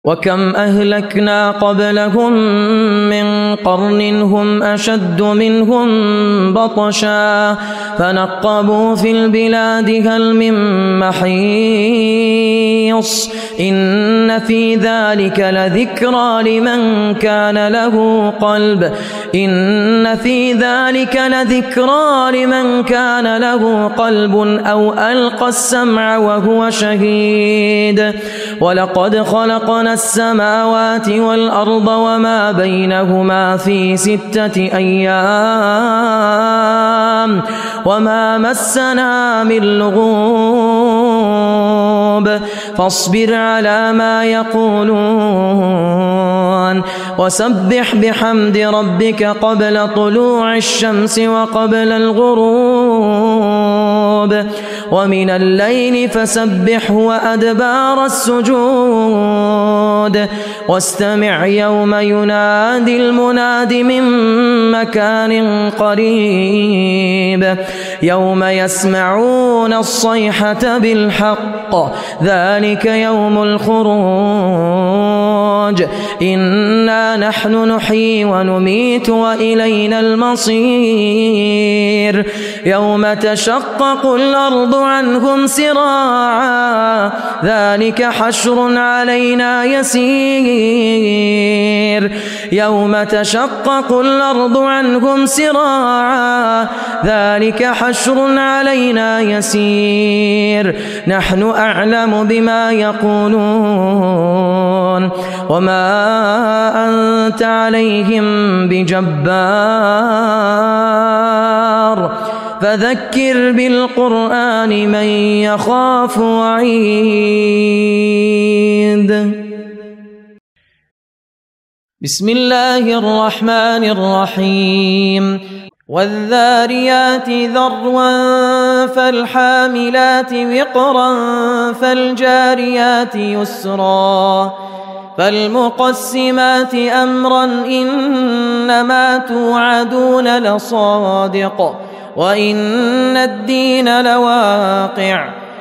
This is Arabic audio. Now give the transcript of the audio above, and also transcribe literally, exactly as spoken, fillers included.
وكم أهلكنا قبلهم من قرن هم أشد منهم بطشا فنقبوا في البلاد هل من محيص إن في ذلك لذكرى لمن كان له قلب إن في ذلك لذكرى لمن كان له قلب أو ألقى السمع وهو شهيد ولقد خلقنا السماوات والأرض وما بينهما في ستة أيام وما مسنا من لغوب فاصبر على ما يقولون وسبح بحمد ربك قبل طلوع الشمس وقبل الغروب ومن الليل فسبحه وأدبار السجود واستمع يوم ينادي المناد من مكان قريب يوم يسمعون الصيحة بالحق ذلك يوم الخروج إنا نحن نحيي ونميت وإلينا المصير يوم تشقق الأرض عنهم سراعا ذلك حشر علينا يسير يوم تشقق الأرض عنهم سراعا ذلك حشر علينا يسير نحن أعلم بما يقولون وما أنت عليهم بجبار فذكر بالقرآن من يخاف وعيد بسم الله الرحمن الرحيم والذاريات ذروا فالحاملات وقرا فالجاريات يسرا فالمقسمات أمرا إنما توعدون لصادق وإن الدين لواقع